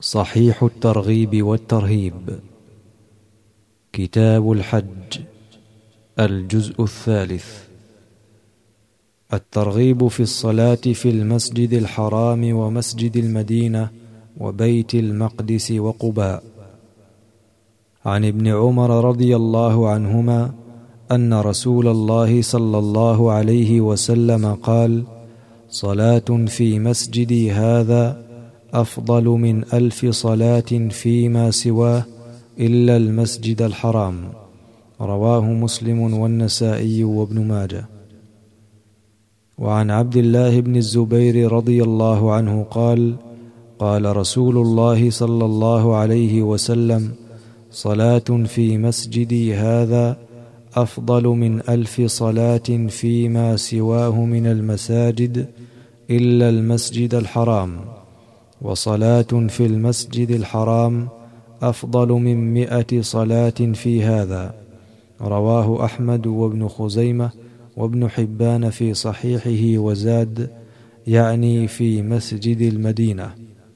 صحيح الترغيب والترهيب. كتاب الحج، الجزء الثالث. الترغيب في الصلاة في المسجد الحرام ومسجد المدينة وبيت المقدس وقباء. عن ابن عمر رضي الله عنهما أن رسول الله صلى الله عليه وسلم قال: صلاة في مسجدي هذا أفضل من 1000 صلاة فيما سواه إلا المسجد الحرام. رواه مسلم والنسائي وابن ماجه. وعن عبد الله بن الزبير رضي الله عنه قال: قال رسول الله صلى الله عليه وسلم: صلاة في مسجدي هذا أفضل من 1000 صلاة فيما سواه من المساجد إلا المسجد الحرام، وصلاة في المسجد الحرام أفضل من 100 صلاة في هذا. رواه أحمد وابن خزيمة وابن حبان في صحيحه وزاد: يعني في مسجد المدينة.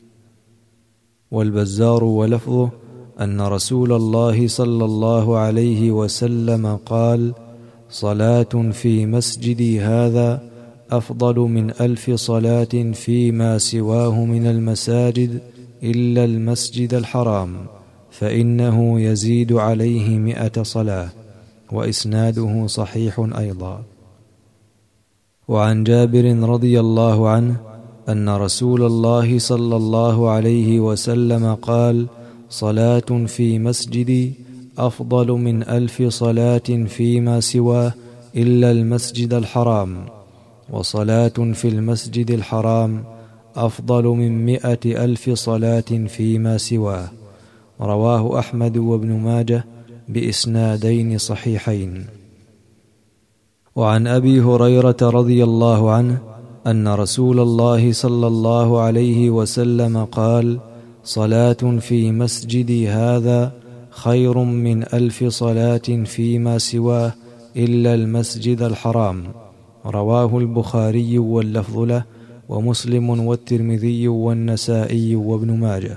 والبزار ولفظه أن رسول الله صلى الله عليه وسلم قال: صلاة في مسجدي هذا أفضل من 1000 صلاة فيما سواه من المساجد إلا المسجد الحرام، فإنه يزيد عليه 100 صلاة. وإسناده صحيح أيضا. وعن جابر رضي الله عنه أن رسول الله صلى الله عليه وسلم قال: صلاة في مسجدي أفضل من 1000 صلاة فيما سواه إلا المسجد الحرام، وصلاة في المسجد الحرام أفضل من 100,000 صلاة فيما سواه. رواه أحمد وابن ماجه بإسنادين صحيحين. وعن أبي هريرة رضي الله عنه أن رسول الله صلى الله عليه وسلم قال: صلاة في مسجدي هذا خير من 1000 صلاة فيما سواه إلا المسجد الحرام. رواه البخاري واللفظ له، ومسلم والترمذي والنسائي وابن ماجه.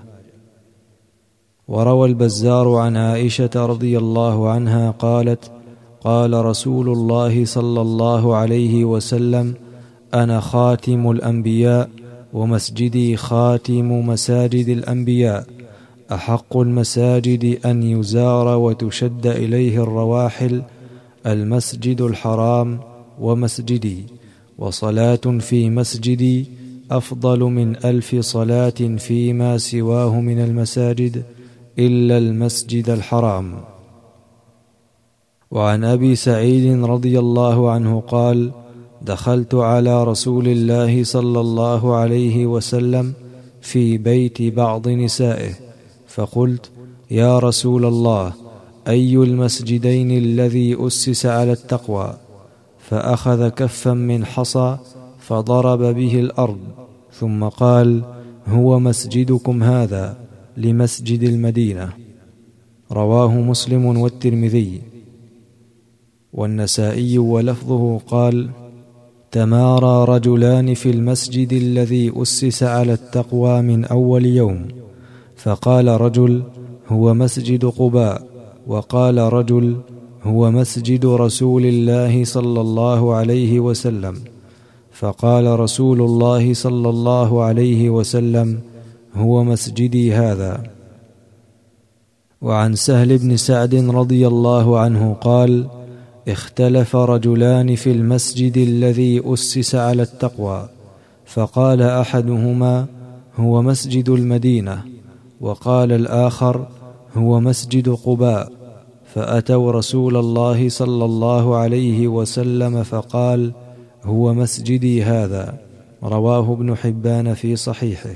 وروى البزار عن عائشة رضي الله عنها قالت: قال رسول الله صلى الله عليه وسلم: أنا خاتم الأنبياء، ومسجدي خاتم مساجد الأنبياء، أحق المساجد أن يزار وتشد إليه الرواحل المسجد الحرام ومسجدي، وصلاة في مسجدي أفضل من 1000 صلاة فيما سواه من المساجد إلا المسجد الحرام. وعن أبي سعيد رضي الله عنه قال: دخلت على رسول الله صلى الله عليه وسلم في بيت بعض نسائه، فقلت: يا رسول الله، أي المسجدين الذي أسس على التقوى؟ فأخذ كفا من حصى فضرب به الأرض، ثم قال: هو مسجدكم هذا لمسجد المدينة. رواه مسلم والترمذي والنسائي ولفظه قال: تمارى رجلان في المسجد الذي أسس على التقوى من أول يوم، فقال رجل: هو مسجد قباء، وقال رجل: هو مسجد رسول الله صلى الله عليه وسلم، فقال رسول الله صلى الله عليه وسلم: هو مسجدي هذا. وعن سهل بن سعد رضي الله عنه قال: اختلف رجلان في المسجد الذي أسس على التقوى، فقال أحدهما: هو مسجد المدينة، وقال الآخر: هو مسجد قباء، فأتوا رسول الله صلى الله عليه وسلم فقال: هو مسجدي هذا. رواه ابن حبان في صحيحه.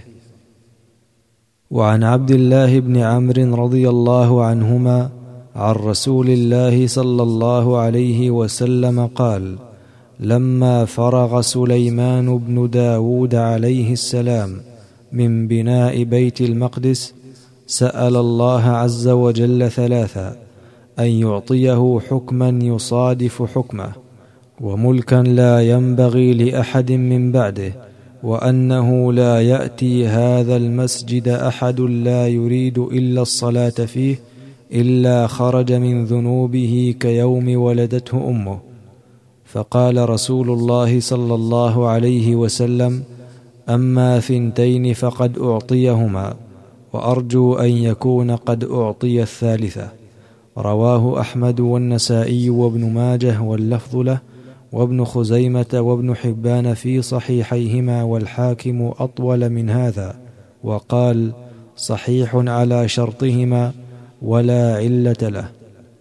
وعن عبد الله بن عمرو رضي الله عنهما عن رسول الله صلى الله عليه وسلم قال: لما فرغ سليمان بن داود عليه السلام من بناء بيت المقدس، سأل الله عز وجل ثلاثا: أن يعطيه حكما يصادف حكمه، وملكا لا ينبغي لأحد من بعده، وأنه لا يأتي هذا المسجد أحد لا يريد إلا الصلاة فيه إلا خرج من ذنوبه كيوم ولدته أمه. فقال رسول الله صلى الله عليه وسلم: أما 2 فقد أعطيهما، وأرجو أن يكون قد أعطي 3. رواه أحمد والنسائي وابن ماجه واللفظ له، وابن خزيمة وابن حبان في صحيحيهما، والحاكم أطول من هذا وقال: صحيح على شرطهما ولا علة له.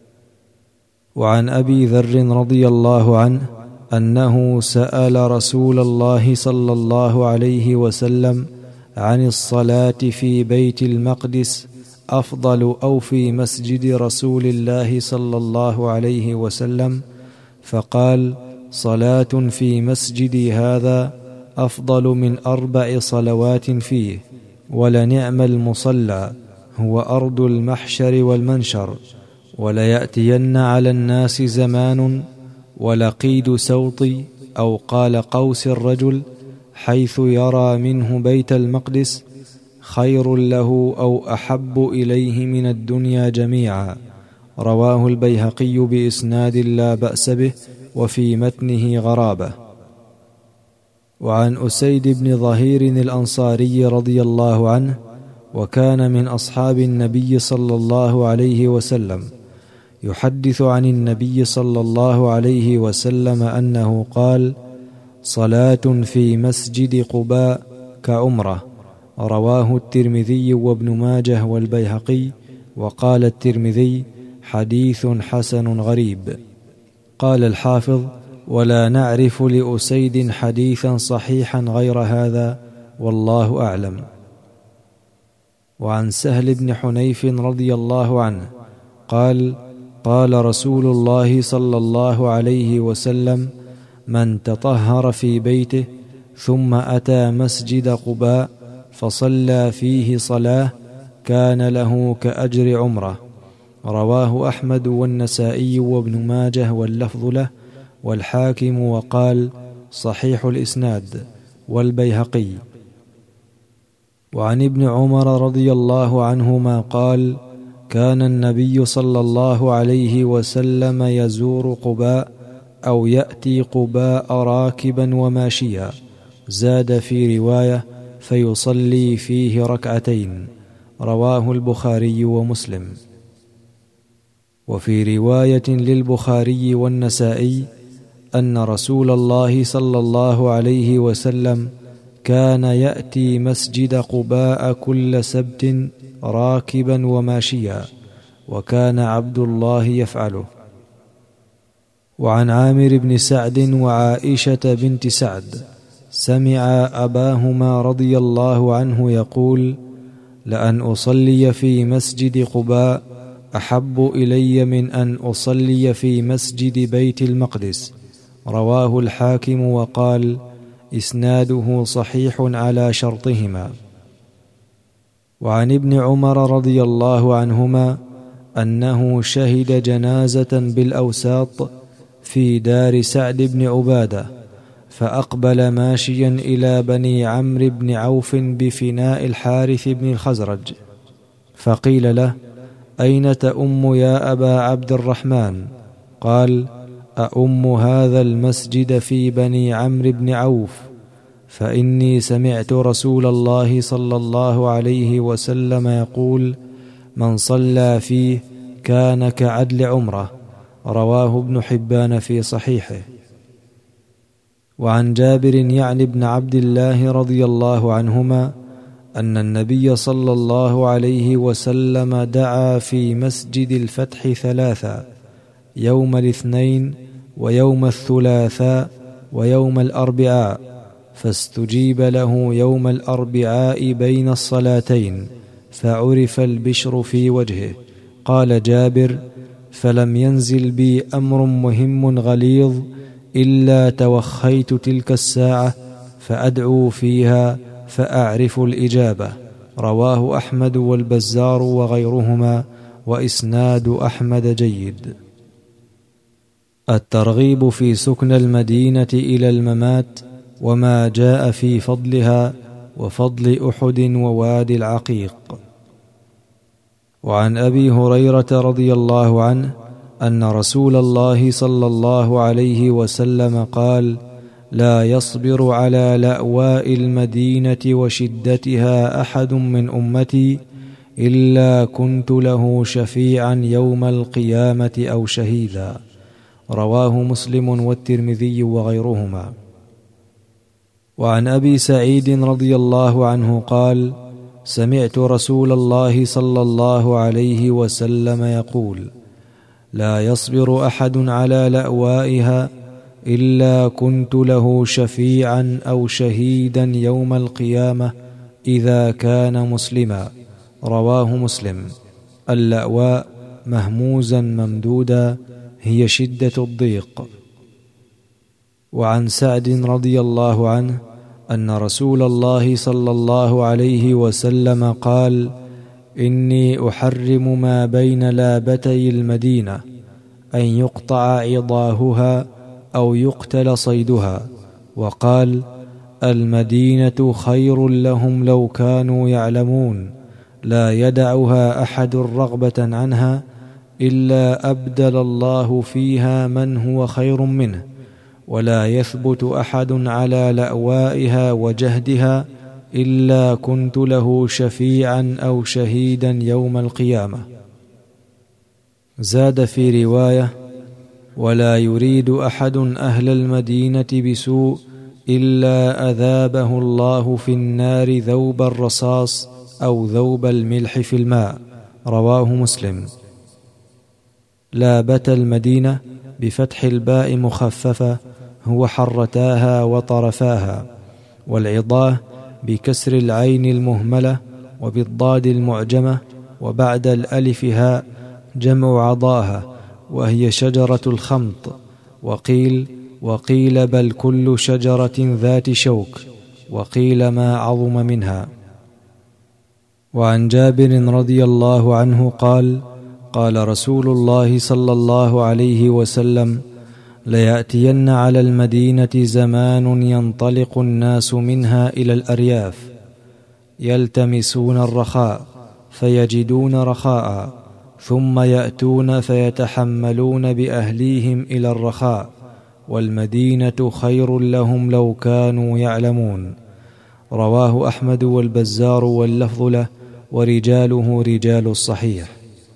وعن أبي ذر رضي الله عنه أنه سأل رسول الله صلى الله عليه وسلم عن الصلاة في بيت المقدس أفضل أو في مسجد رسول الله صلى الله عليه وسلم، فقال: صلاة في مسجدي هذا أفضل من 4 صلوات فيه، ولنعم المصلى، هو أرض المحشر والمنشر. وليأتين على الناس زمان ولقيد سوط أو قال قوس الرجل حيث يرى منه بيت المقدس خير له أو أحب إليه من الدنيا جميعا. رواه البيهقي بإسناد لا بأس به، وفي متنه غرابة. وعن أسيد بن ظهير الأنصاري رضي الله عنه، وكان من أصحاب النبي صلى الله عليه وسلم، يحدث عن النبي صلى الله عليه وسلم أنه قال: صلاة في مسجد قباء كعمرة. رواه الترمذي وابن ماجه والبيهقي، وقال الترمذي: حديث حسن غريب. قال الحافظ: ولا نعرف لأسيد حديثا صحيحا غير هذا، والله أعلم. وعن سهل بن حنيف رضي الله عنه قال: قال رسول الله صلى الله عليه وسلم: من تطهر في بيته ثم أتى مسجد قباء فصلى فيه صلاة كان له كأجر عمره. رواه أحمد والنسائي وابن ماجه واللفظ له، والحاكم وقال: صحيح الإسناد، والبيهقي. وعن ابن عمر رضي الله عنهما قال: كان النبي صلى الله عليه وسلم يزور قباء أو يأتي قباء راكبا وماشيا، زاد في رواية: فيصلي فيه 2. رواه البخاري ومسلم. وفي رواية للبخاري والنسائي أن رسول الله صلى الله عليه وسلم كان يأتي مسجد قباء كل سبت راكبا وماشيا، وكان عبد الله يفعله. وعن عامر بن سعد وعائشة بنت سعد سمع أباهما رضي الله عنه يقول: لأن أصلي في مسجد قباء أحب إلي من أن أصلي في مسجد بيت المقدس. رواه الحاكم وقال: إسناده صحيح على شرطهما. وعن ابن عمر رضي الله عنهما أنه شهد جنازة بالأوساط في دار سعد بن عبادة، فأقبل ماشيا إلى بني عمرو بن عوف بفناء الحارث بن الخزرج، فقيل له: أين تؤم يا أبا عبد الرحمن؟ قال: أؤم هذا المسجد في بني عمرو بن عوف، فإني سمعت رسول الله صلى الله عليه وسلم يقول: من صلى فيه كان كعدل عمره. رواه ابن حبان في صحيحه. وعن جابر يعني بن عبد الله رضي الله عنهما أن النبي صلى الله عليه وسلم دعا في مسجد الفتح 3: يوم الاثنين ويوم الثلاثاء ويوم الأربعاء، فاستجيب له يوم الأربعاء بين الصلاتين، فعرف البشر في وجهه. قال جابر: فلم ينزل بي أمر مهم غليظ إلا توخيت تلك الساعة فأدعو فيها فأعرف الإجابة. رواه أحمد والبزار وغيرهما، وإسناد أحمد جيد. الترغيب في سكن المدينة إلى الممات وما جاء في فضلها وفضل أحد ووادي العقيق. وعن أبي هريرة رضي الله عنه أن رسول الله صلى الله عليه وسلم قال: لا يصبر على لأواء المدينة وشدتها أحد من أمتي إلا كنت له شفيعا يوم القيامة أو شهيدا. رواه مسلم والترمذي وغيرهما. وعن أبي سعيد رضي الله عنه قال: سمعت رسول الله صلى الله عليه وسلم يقول: لا يصبر أحد على لأوائها إلا كنت له شفيعا أو شهيدا يوم القيامة إذا كان مسلما. رواه مسلم. اللأواء مهموزا ممدودا هي شدة الضيق. وعن سعد رضي الله عنه أن رسول الله صلى الله عليه وسلم قال: إني أحرم ما بين لابتي المدينة أن يقطع عضاهها أو يقتل صيدها. وقال: المدينة خير لهم لو كانوا يعلمون، لا يدعها أحد رغبة عنها إلا أبدل الله فيها من هو خير منه، ولا يثبت أحد على لأوائها وجهدها إلا كنت له شفيعا أو شهيدا يوم القيامة. زاد في رواية: ولا يريد أحد أهل المدينة بسوء إلا أذابه الله في النار ذوب الرصاص أو ذوب الملح في الماء. رواه مسلم. لابت المدينة بفتح الباء مخففة هو حرتاها وطرفاها، والعضاه بكسر العين المهملة وبالضاد المعجمة وبعد الألف هاء جمع عضاها، وهي شجرة الخمط. وقيل بل كل شجرة ذات شوك، وقيل ما عظم منها. وعن جابر رضي الله عنه قال: قال رسول الله صلى الله عليه وسلم: ليأتين على المدينة زمان ينطلق الناس منها إلى الأرياف يلتمسون الرخاء فيجدون رخاء، ثم يأتون فيتحملون بأهليهم إلى الرخاء، والمدينة خير لهم لو كانوا يعلمون. رواه أحمد والبزار واللفظ له، ورجاله رجال الصحيح.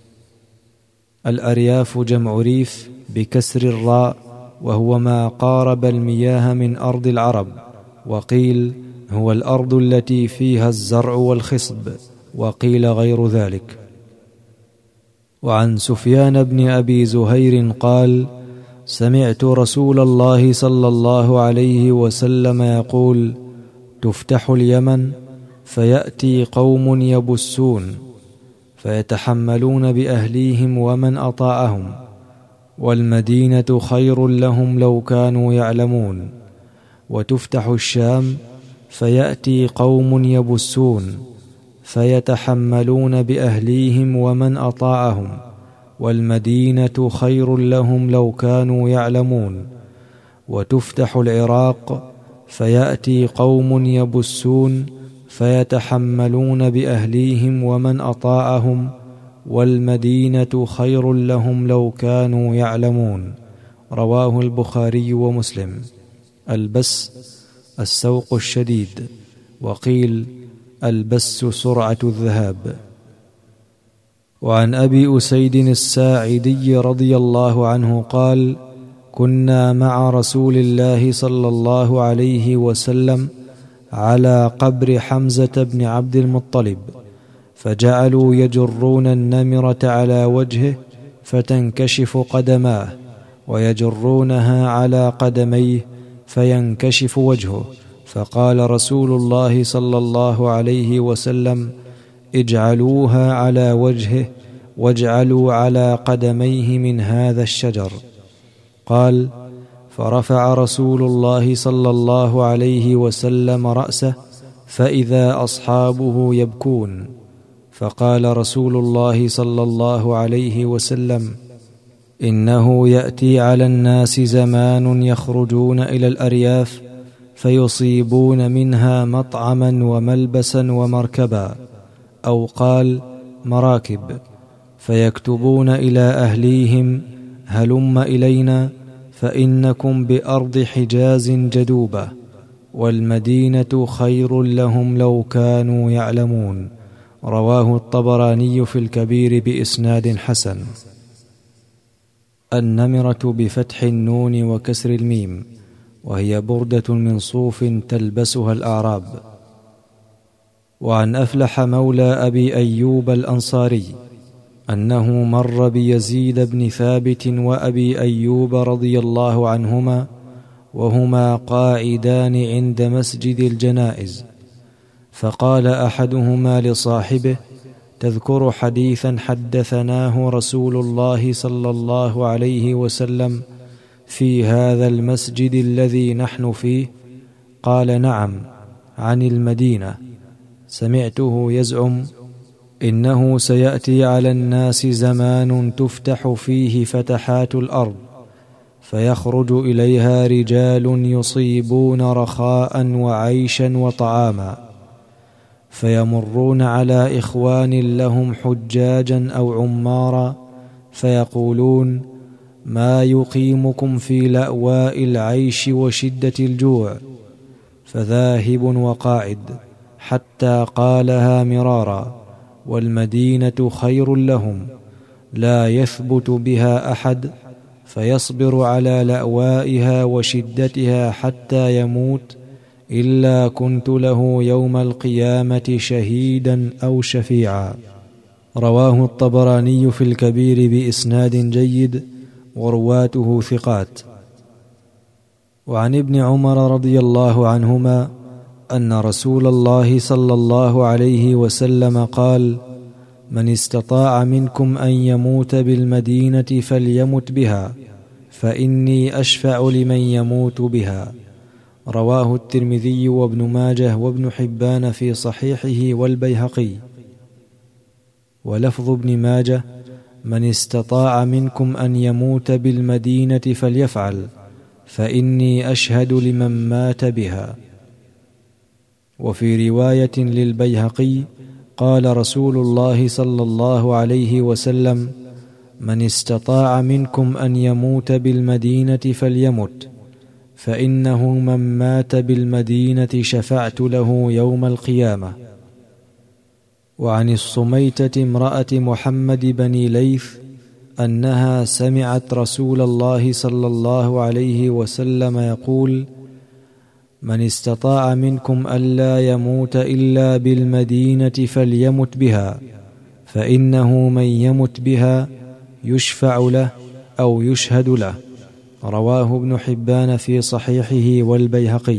الأرياف جمع ريف بكسر الراء، وهو ما قارب المياه من أرض العرب. وقيل هو الأرض التي فيها الزرع والخصب، وقيل غير ذلك. وعن سفيان بن أبي زهير قال: سمعت رسول الله صلى الله عليه وسلم يقول: تفتح اليمن فيأتي قوم يبسون فيتحملون بأهليهم ومن أطاعهم، والمدينة خير لهم لو كانوا يعلمون. وتفتح الشام فيأتي قوم يبسون فيتحملون بأهليهم ومن أطاعهم، والمدينة خير لهم لو كانوا يعلمون. وتفتح العراق فيأتي قوم يبسون فيتحملون بأهليهم ومن أطاعهم، والمدينة خير لهم لو كانوا يعلمون. رواه البخاري ومسلم. البس السوق الشديد، وقيل البس سرعة الذهاب. وعن أبي أسيد الساعدي رضي الله عنه قال: كنا مع رسول الله صلى الله عليه وسلم على قبر حمزة بن عبد المطلب، فجعلوا يجرون النمرة على وجهه فتنكشف قدماه، ويجرونها على قدميه فينكشف وجهه، فقال رسول الله صلى الله عليه وسلم: اجعلوها على وجهه واجعلوا على قدميه من هذا الشجر. قال: فرفع رسول الله صلى الله عليه وسلم رأسه فإذا أصحابه يبكون، فقال رسول الله صلى الله عليه وسلم: إنه يأتي على الناس زمان يخرجون إلى الأرياف فيصيبون منها مطعما وملبسا ومركبا، أو قال مراكب، فيكتبون إلى أهليهم هلم إلينا فإنكم بأرض حجاز جدوبة، والمدينة خير لهم لو كانوا يعلمون. رواه الطبراني في الكبير بإسناد حسن. النمرة بفتح النون وكسر الميم، وهي بردة من صوف تلبسها الأعراب. وعن أفلح مولى أبي أيوب الأنصاري أنه مر بيزيد بن ثابت وأبي أيوب رضي الله عنهما وهما قاعدان عند مسجد الجنائز، فقال أحدهما لصاحبه: تذكر حديثا حدثناه رسول الله صلى الله عليه وسلم في هذا المسجد الذي نحن فيه؟ قال: نعم، عن المدينة. سمعته يزعم: إنه سيأتي على الناس زمان تفتح فيه فتحات الأرض، فيخرج إليها رجال يصيبون رخاء وعيشا وطعاما، فيمرون على إخوان لهم حجاجا أو عمارا، فيقولون: ما يقيمكم في لأواء العيش وشدة الجوع؟ فذاهب وقاعد، حتى قالها مرارا: والمدينة خير لهم، لا يثبت بها أحد، فيصبر على لأوائها وشدتها حتى يموت، إلا كنت له يوم القيامة شهيدا أو شفيعا. رواه الطبراني في الكبير بإسناد جيد، ورواته ثقات. وعن ابن عمر رضي الله عنهما أن رسول الله صلى الله عليه وسلم قال: من استطاع منكم أن يموت بالمدينة فليمت بها، فإني أشفع لمن يموت بها. رواه الترمذي وابن ماجه وابن حبان في صحيحه والبيهقي. ولفظ ابن ماجه: من استطاع منكم أن يموت بالمدينة فليفعل، فإني أشهد لمن مات بها. وفي رواية للبيهقي قال رسول الله صلى الله عليه وسلم: من استطاع منكم أن يموت بالمدينة فليمت، فإنه من مات بالمدينة شفعت له يوم القيامة. وعن الصميتة امرأة محمد بن ليث أنها سمعت رسول الله صلى الله عليه وسلم يقول: من استطاع منكم ألا يموت إلا بالمدينة فليمت بها، فإنه من يمت بها يشفع له أو يشهد له. رواه ابن حبان في صحيحه والبيهقي.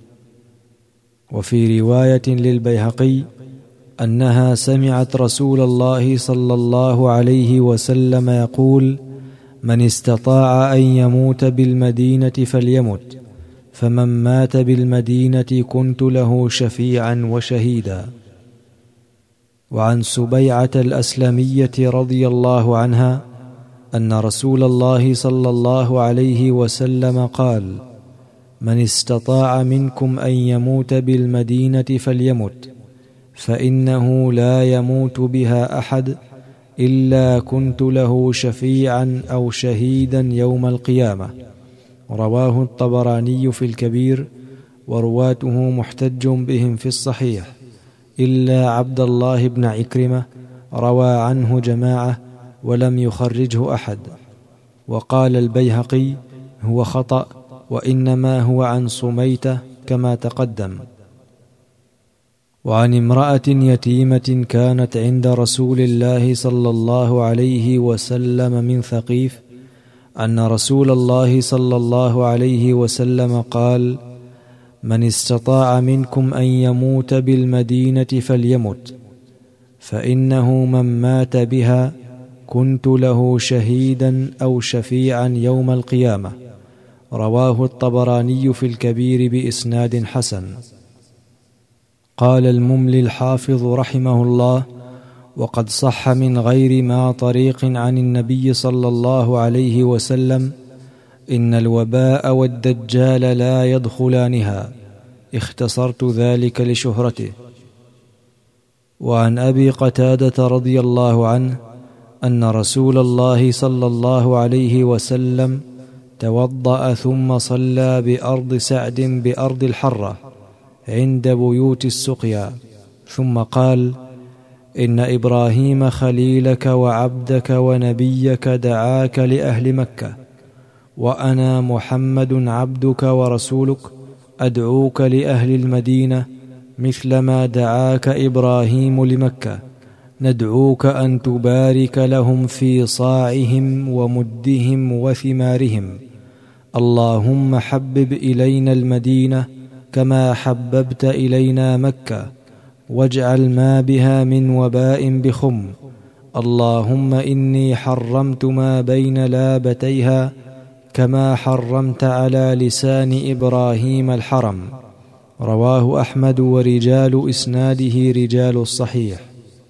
وفي رواية للبيهقي أنها سمعت رسول الله صلى الله عليه وسلم يقول: من استطاع أن يموت بالمدينة فليمت، فمن مات بالمدينة كنت له شفيعا وشهيدا. وعن سبيعة الأسلمية رضي الله عنها أن رسول الله صلى الله عليه وسلم قال: من استطاع منكم أن يموت بالمدينة فليمت، فإنه لا يموت بها أحد إلا كنت له شفيعا أو شهيدا يوم القيامة. رواه الطبراني في الكبير، ورواته محتج بهم في الصحيح، إلا عبد الله بن عكرمة روى عنه جماعة ولم يخرجه أحد. وقال البيهقي: هو خطأ، وإنما هو عن صميتة كما تقدم. وعن امرأة يتيمة كانت عند رسول الله صلى الله عليه وسلم من ثقيف أن رسول الله صلى الله عليه وسلم قال: من استطاع منكم أن يموت بالمدينة فليمت، فإنه من مات بها كنت له شهيدا أو شفيعا يوم القيامة. رواه الطبراني في الكبير بإسناد حسن. قال المملي الحافظ رحمه الله: وقد صح من غير ما طريق عن النبي صلى الله عليه وسلم: إن الوباء والدجال لا يدخلانها، اختصرت ذلك لشهرته. وعن أبي قتادة رضي الله عنه أن رسول الله صلى الله عليه وسلم توضأ ثم صلى بأرض سعد بأرض الحرة عند بيوت السقيا، ثم قال: إن إبراهيم خليلك وعبدك ونبيك دعاك لأهل مكة، وأنا محمد عبدك ورسولك أدعوك لأهل المدينة مثل ما دعاك إبراهيم لمكة، ندعوك أن تبارك لهم في صاعهم ومدهم وثمارهم. اللهم حبب إلينا المدينة كما حببت إلينا مكة، واجعل ما بها من وباء بخم. اللهم إني حرمت ما بين لابتيها كما حرمت على لسان إبراهيم الحرم. رواه أحمد ورجال إسناده رجال الصحيح.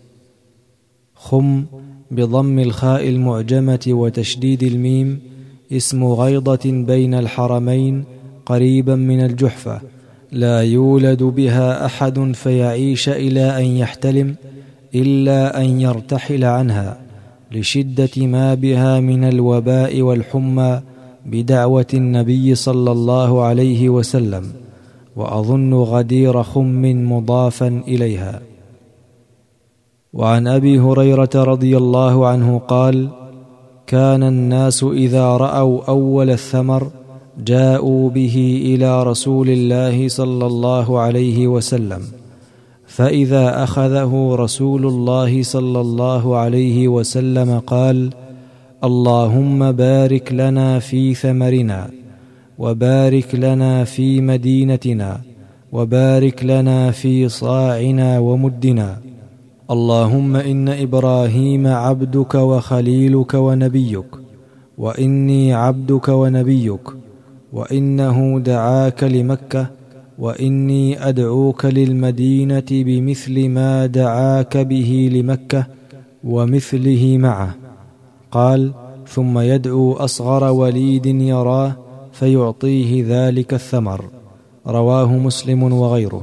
خم بضم الخاء المعجمة وتشديد الميم اسم غيضة بين الحرمين قريبا من الجحفة، لا يولد بها أحد فيعيش إلى أن يحتلم إلا أن يرتحل عنها لشدة ما بها من الوباء والحمى بدعوة النبي صلى الله عليه وسلم، وأظن غدير خم مضافا إليها. وعن أبي هريرة رضي الله عنه قال: كان الناس إذا رأوا أول الثمر جاءوا به إلى رسول الله صلى الله عليه وسلم، فإذا أخذه رسول الله صلى الله عليه وسلم قال: اللهم بارك لنا في ثمرنا، وبارك لنا في مدينتنا، وبارك لنا في صاعنا ومدنا. اللهم إن إبراهيم عبدك وخليلك ونبيك، وإني عبدك ونبيك، وإنه دعاك لمكة، وإني أدعوك للمدينة بمثل ما دعاك به لمكة ومثله معه. قال: ثم يدعو أصغر وليد يراه فيعطيه ذلك الثمر. رواه مسلم وغيره.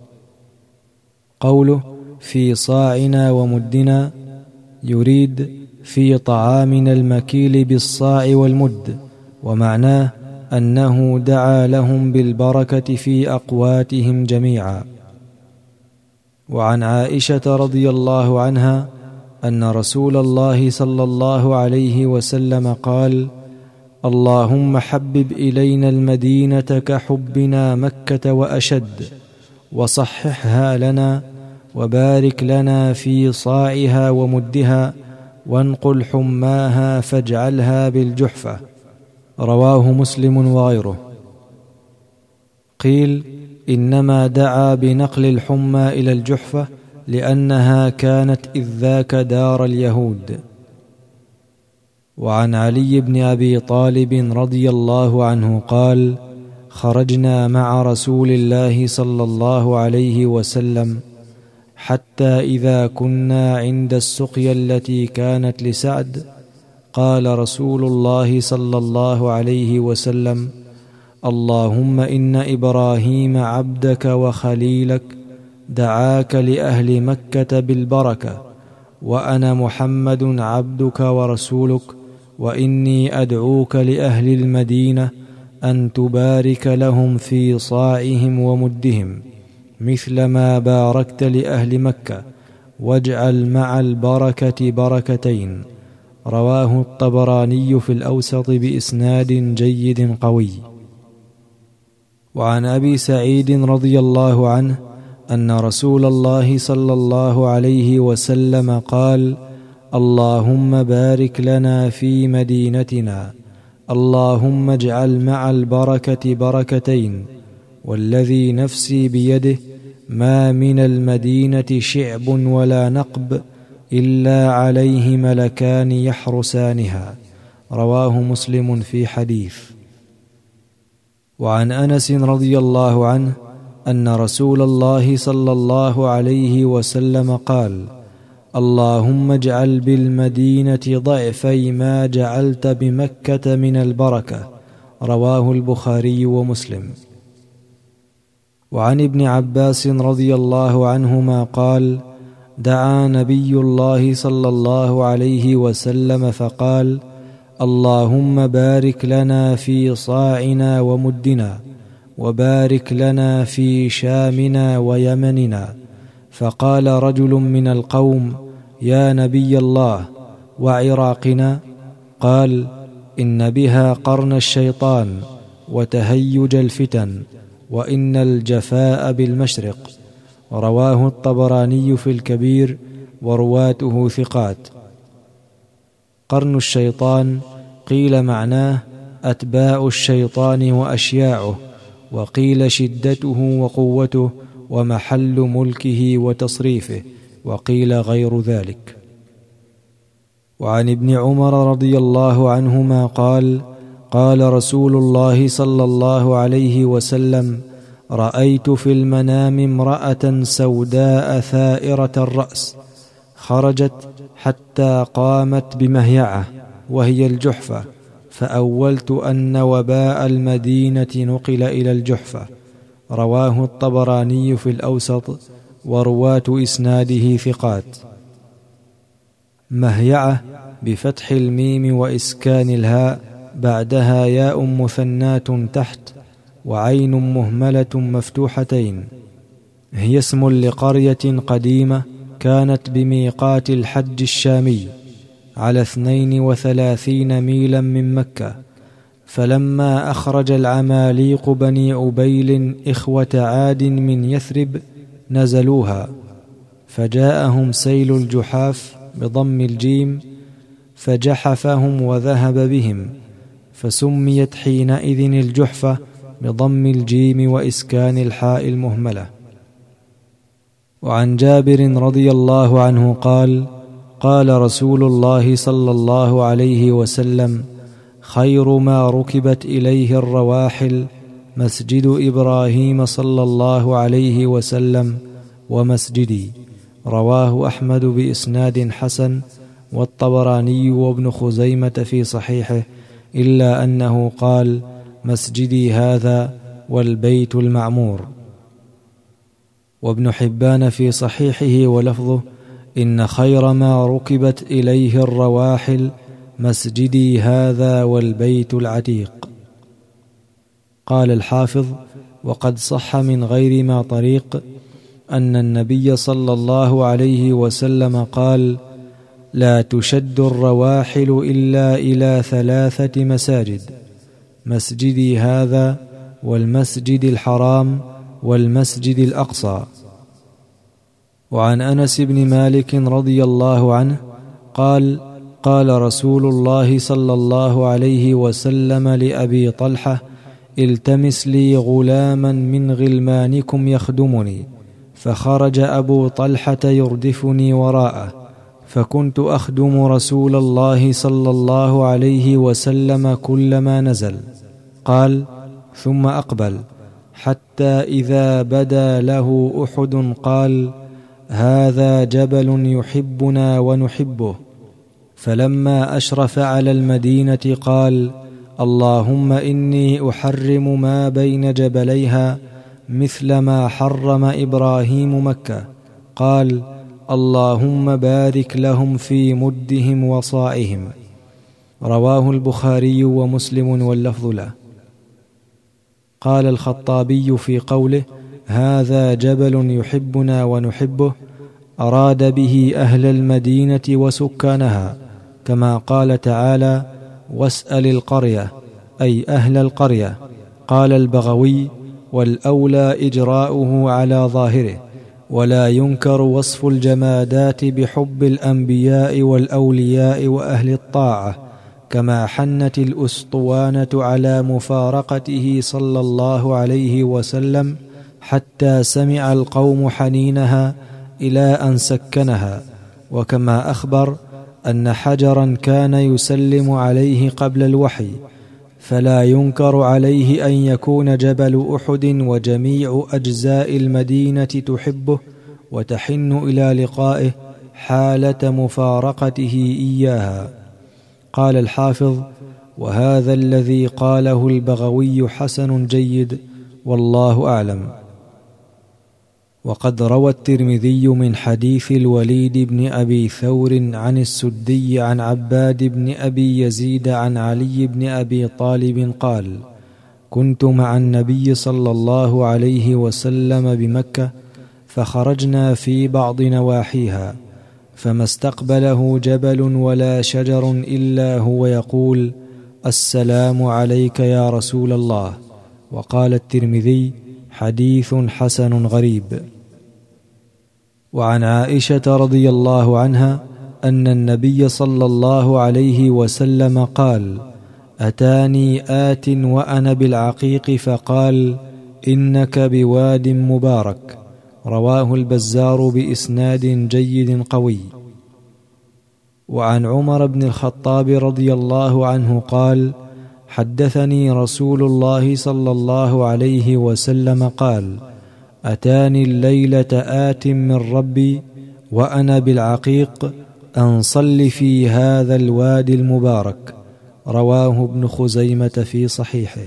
قوله في صاعنا ومدنا يريد في طعامنا المكيل بالصاع والمد، ومعناه أنه دعا لهم بالبركة في أقواتهم جميعا. وعن عائشة رضي الله عنها أن رسول الله صلى الله عليه وسلم قال: اللهم حبب إلينا المدينة كحبنا مكة وأشد، وصححها لنا، وبارك لنا في صاعها ومدها، وانقل حماها فاجعلها بالجحفة. رواه مسلم وغيره. قيل: إنما دعا بنقل الحمى إلى الجحفة لأنها كانت إذ ذاك دار اليهود. وعن علي بن أبي طالب رضي الله عنه قال: خرجنا مع رسول الله صلى الله عليه وسلم حتى إذا كنا عند السقيا التي كانت لسعد قال رسول الله صلى الله عليه وسلم: اللهم إن إبراهيم عبدك وخليلك دعاك لأهل مكة بالبركة، وأنا محمد عبدك ورسولك، وإني أدعوك لأهل المدينة أن تبارك لهم في صاعهم ومدهم مثل ما باركت لأهل مكة، واجعل مع البركة بركتين. رواه الطبراني في الأوسط بإسناد جيد قوي. وعن أبي سعيد رضي الله عنه أن رسول الله صلى الله عليه وسلم قال: اللهم بارك لنا في مدينتنا، اللهم اجعل مع البركة بركتين، والذي نفسي بيده ما من المدينة شعب ولا نقب إلا عليه ملكان يحرسانها. رواه مسلم في حديث. وعن أنس رضي الله عنه أن رسول الله صلى الله عليه وسلم قال: اللهم اجعل بالمدينة ضعفي ما جعلت بمكة من البركة. رواه البخاري ومسلم. وعن ابن عباس رضي الله عنهما قال: دعا نبي الله صلى الله عليه وسلم فقال: اللهم بارك لنا في صاعنا ومدنا، وبارك لنا في شامنا ويمننا. فقال رجل من القوم: يا نبي الله، وعراقنا؟ قال: إن بها قرن الشيطان وتهيج الفتن، وإن الجفاء بالمشرق. رواه الطبراني في الكبير، ورواته ثقات. قرن الشيطان قيل معناه أتباع الشيطان وأشياعه، وقيل شدته وقوته ومحل ملكه وتصريفه، وقيل غير ذلك. وعن ابن عمر رضي الله عنهما قال: قال رسول الله صلى الله عليه وسلم: رأيت في المنام امرأة سوداء ثائرة الرأس، خرجت حتى قامت بمهيعة وهي الجحفة، فأولت أن وباء المدينة نقل إلى الجحفة. رواه الطبراني في الأوسط، ورواة إسناده ثقات. مهيعة بفتح الميم وإسكان الهاء، بعدها ياء مثنات تحت وعين مهملة مفتوحتين، هي اسم لقرية قديمة كانت بميقات الحج الشامي على 32 ميلا من مكة. فلما أخرج العماليق بني عبيل إخوة عاد من يثرب نزلوها، فجاءهم سيل الجحاف بضم الجيم فجحفهم وذهب بهم، فسميت حينئذ الجحفة بضم الجيم وإسكان الحاء المهملة. وعن جابر رضي الله عنه قال: قال رسول الله صلى الله عليه وسلم: خير ما ركبت إليه الرواحل مسجد إبراهيم صلى الله عليه وسلم ومسجدي. رواه أحمد بإسناد حسن، والطبراني وابن خزيمة في صحيحه، إلا أنه قال: مسجدي هذا والبيت المعمور. وابن حبان في صحيحه ولفظه: إن خير ما ركبت إليه الرواحل مسجدي هذا والبيت العتيق. قال الحافظ: وقد صح من غير ما طريق أن النبي صلى الله عليه وسلم قال: لا تشد الرواحل إلا إلى 3 مساجد: مسجدي هذا، والمسجد الحرام، والمسجد الأقصى. وعن أنس بن مالك رضي الله عنه قال: قال رسول الله صلى الله عليه وسلم لأبي طلحة: التمس لي غلاما من غلمانكم يخدمني. فخرج أبو طلحة يردفني وراءه، فكنت أخدم رسول الله صلى الله عليه وسلم كلما نزل. قال: ثم أقبل حتى إذا بدا له أحد قال: هذا جبل يحبنا ونحبه. فلما أشرف على المدينة قال: اللهم إني أحرم ما بين جبليها مثل ما حرم إبراهيم مكة. قال: اللهم بارك لهم في مدهم وصاعهم. رواه البخاري ومسلم واللفظ له. قال الخطابي في قوله: هذا جبل يحبنا ونحبه، أراد به أهل المدينة وسكانها، كما قال تعالى: واسأل القرية، أي أهل القرية. قال البغوي: والأولى إجراؤه على ظاهره، ولا ينكر وصف الجمادات بحب الأنبياء والأولياء وأهل الطاعة، كما حنت الأسطوانة على مفارقته صلى الله عليه وسلم حتى سمع القوم حنينها إلى أن سكنها، وكما أخبر أن حجرا كان يسلم عليه قبل الوحي، فلا ينكر عليه أن يكون جبل أحد وجميع أجزاء المدينة تحبه وتحن إلى لقائه حالة مفارقته إياها. قال الحافظ: وهذا الذي قاله البغوي حسن جيد، والله أعلم. وقد روى الترمذي من حديث الوليد بن أبي ثور عن السدي عن عباد بن أبي يزيد عن علي بن أبي طالب قال: كنت مع النبي صلى الله عليه وسلم بمكة، فخرجنا في بعض نواحيها، فما استقبله جبل ولا شجر إلا هو يقول: السلام عليك يا رسول الله. وقال الترمذي: حديث حسن غريب. وعن عائشة رضي الله عنها أن النبي صلى الله عليه وسلم قال: أتاني آت وأنا بالعقيق فقال: إنك بواد مبارك. رواه البزار بإسناد جيد قوي. وعن عمر بن الخطاب رضي الله عنه قال: حدثني رسول الله صلى الله عليه وسلم قال: أتاني الليلة آت من ربي وأنا بالعقيق أن صل في هذا الوادي المبارك. رواه ابن خزيمة في صحيحه.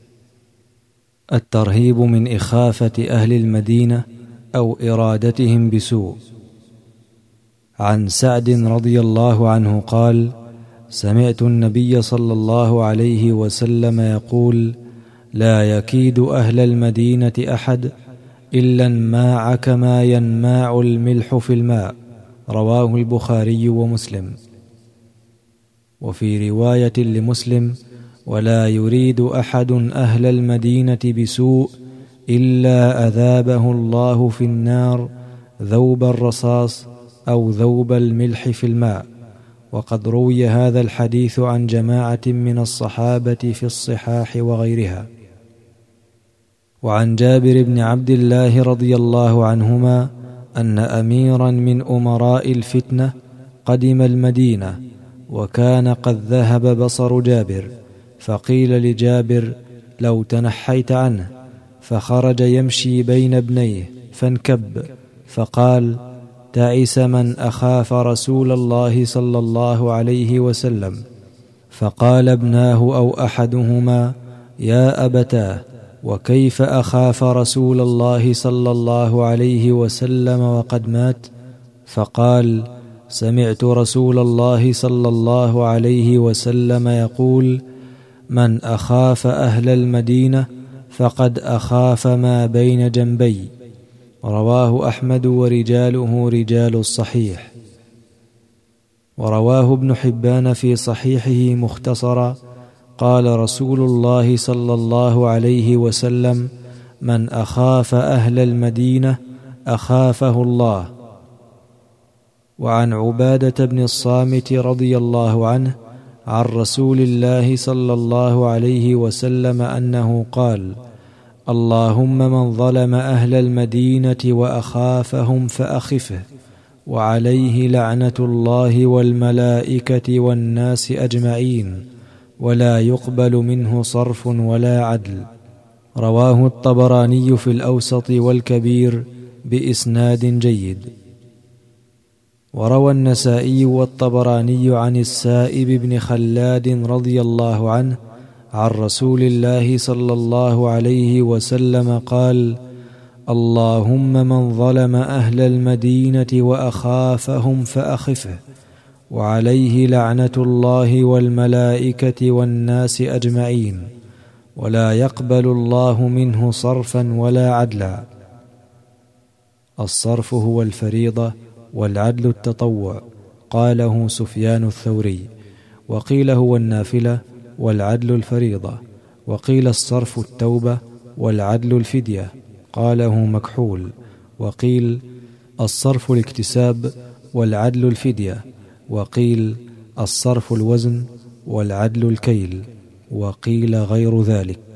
الترهيب من إخافة أهل المدينة أو إرادتهم بسوء. عن سعد رضي الله عنه قال: سمعت النبي صلى الله عليه وسلم يقول: لا يكيد أهل المدينة أحد إلا انماع كما ينماع الملح في الماء. رواه البخاري ومسلم. وفي رواية لمسلم: ولا يريد أحد أهل المدينة بسوء إلا أذابه الله في النار ذوب الرصاص أو ذوب الملح في الماء. وقد روي هذا الحديث عن جماعة من الصحابة في الصحاح وغيرها. وعن جابر بن عبد الله رضي الله عنهما أن أميرا من أمراء الفتنة قدم المدينة، وكان قد ذهب بصر جابر، فقيل لجابر: لو تنحيت عنه. فخرج يمشي بين ابنيه فانكب، فقال: تعس من أخاف رسول الله صلى الله عليه وسلم. فقال ابناه أو أحدهما: يا أبتاه، وكيف أخاف رسول الله صلى الله عليه وسلم وقد مات؟ فقال: سمعت رسول الله صلى الله عليه وسلم يقول: من أخاف أهل المدينة فقد أخاف ما بين جنبي. رواه أحمد ورجاله رجال الصحيح. ورواه ابن حبان في صحيحه مختصرا قال رسول الله صلى الله عليه وسلم: من أخاف أهل المدينة أخافه الله. وعن عبادة بن الصامت رضي الله عنه عن رسول الله صلى الله عليه وسلم أنه قال: اللهم من ظلم أهل المدينة وأخافهم فأخفه، وعليه لعنة الله والملائكة والناس أجمعين، ولا يقبل منه صرف ولا عدل. رواه الطبراني في الأوسط والكبير بإسناد جيد. وروى النسائي والطبراني عن السائب بن خلاد رضي الله عنه عن رسول الله صلى الله عليه وسلم قال: اللهم من ظلم أهل المدينة وأخافهم فأخفه، وعليه لعنة الله والملائكة والناس أجمعين، ولا يقبل الله منه صرفا ولا عدلا. الصرف هو الفريضة، والعدل التطوع، قاله سفيان الثوري. وقيل هو النافلة، والعدل الفريضة. وقيل الصرف التوبة، والعدل الفدية، قاله مكحول. وقيل الصرف الاكتساب، والعدل الفدية. وقيل الصرف الوزن، والعدل الكيل. وقيل غير ذلك.